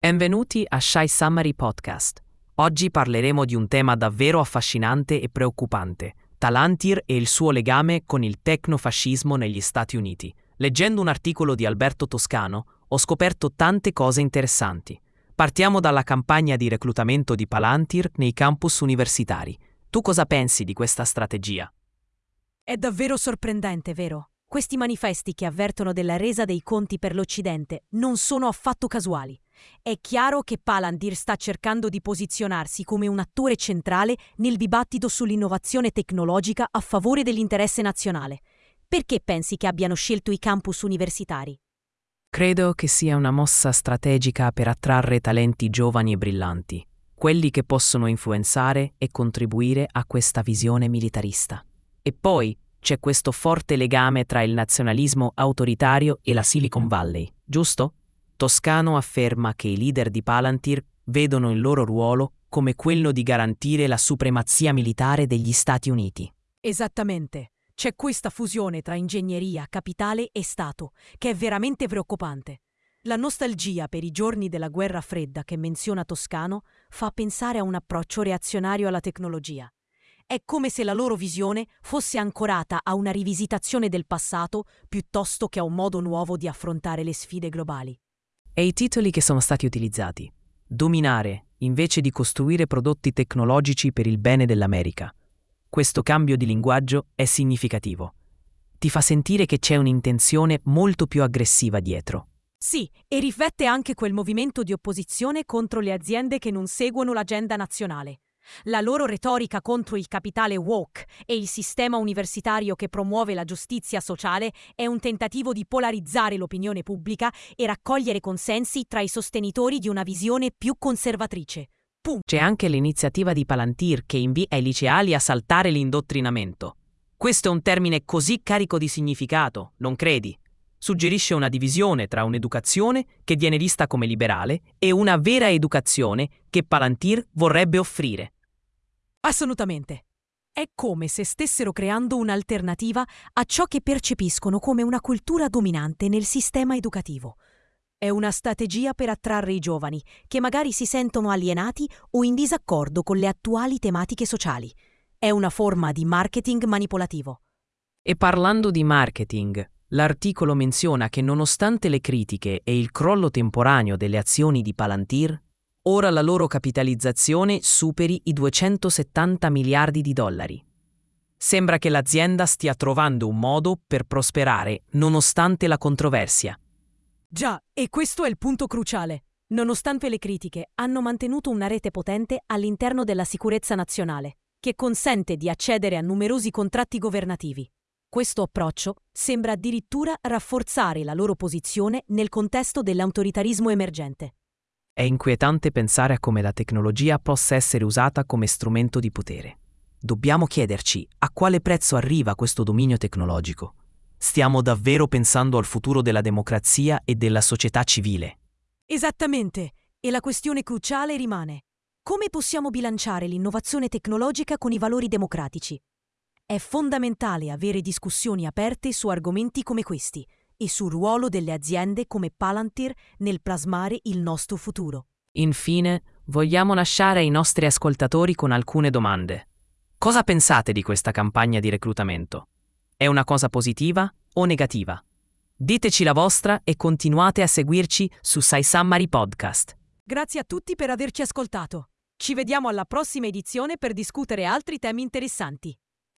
Benvenuti a Shy Summary Podcast. Oggi parleremo di un tema davvero affascinante e preoccupante, Palantir e il suo legame con il tecnofascismo negli Stati Uniti. Leggendo un articolo di Alberto Toscano, ho scoperto tante cose interessanti. Partiamo dalla campagna di reclutamento di Palantir nei campus universitari. Tu cosa pensi di questa strategia? È davvero sorprendente, vero? Questi manifesti che avvertono della resa dei conti per l'Occidente non sono affatto casuali. È chiaro che Palantir sta cercando di posizionarsi come un attore centrale nel dibattito sull'innovazione tecnologica a favore dell'interesse nazionale. Perché pensi che abbiano scelto i campus universitari? Credo che sia una mossa strategica per attrarre talenti giovani e brillanti, quelli che possono influenzare e contribuire a questa visione militarista. E poi c'è questo forte legame tra il nazionalismo autoritario e la Silicon Valley, giusto? Toscano afferma che i leader di Palantir vedono il loro ruolo come quello di garantire la supremazia militare degli Stati Uniti. Esattamente. C'è questa fusione tra ingegneria, capitale e Stato, che è veramente preoccupante. La nostalgia per i giorni della guerra fredda che menziona Toscano fa pensare a un approccio reazionario alla tecnologia. È come se la loro visione fosse ancorata a una rivisitazione del passato piuttosto che a un modo nuovo di affrontare le sfide globali. E i titoli che sono stati utilizzati: dominare invece di costruire prodotti tecnologici per il bene dell'America. Questo cambio di linguaggio è significativo. Ti fa sentire che c'è un'intenzione molto più aggressiva dietro. Sì, e riflette anche quel movimento di opposizione contro le aziende che non seguono l'agenda nazionale. La loro retorica contro il capitale woke e il sistema universitario che promuove la giustizia sociale è un tentativo di polarizzare l'opinione pubblica e raccogliere consensi tra i sostenitori di una visione più conservatrice. C'è anche l'iniziativa di Palantir che invita i liceali a saltare l'indottrinamento. Questo è un termine così carico di significato, non credi? Suggerisce una divisione tra un'educazione che viene vista come liberale e una vera educazione che Palantir vorrebbe offrire. Assolutamente. È come se stessero creando un'alternativa a ciò che percepiscono come una cultura dominante nel sistema educativo. È una strategia per attrarre i giovani, che magari si sentono alienati o in disaccordo con le attuali tematiche sociali. È una forma di marketing manipolativo. E parlando di marketing, l'articolo menziona che nonostante le critiche e il crollo temporaneo delle azioni di Palantir, ora la loro capitalizzazione superi i 270 miliardi di dollari. Sembra che l'azienda stia trovando un modo per prosperare nonostante la controversia. Già, e questo è il punto cruciale. Nonostante le critiche, hanno mantenuto una rete potente all'interno della sicurezza nazionale, che consente di accedere a numerosi contratti governativi. Questo approccio sembra addirittura rafforzare la loro posizione nel contesto dell'autoritarismo emergente. È inquietante pensare a come la tecnologia possa essere usata come strumento di potere. Dobbiamo chiederci a quale prezzo arriva questo dominio tecnologico. Stiamo davvero pensando al futuro della democrazia e della società civile. Esattamente, e la questione cruciale rimane: come possiamo bilanciare l'innovazione tecnologica con i valori democratici? È fondamentale avere discussioni aperte su argomenti come questi e sul ruolo delle aziende come Palantir nel plasmare il nostro futuro. Infine, vogliamo lasciare ai nostri ascoltatori con alcune domande. Cosa pensate di questa campagna di reclutamento? È una cosa positiva o negativa? Diteci la vostra e continuate a seguirci su Shy Summary Podcast. Grazie a tutti per averci ascoltato. Ci vediamo alla prossima edizione per discutere altri temi interessanti.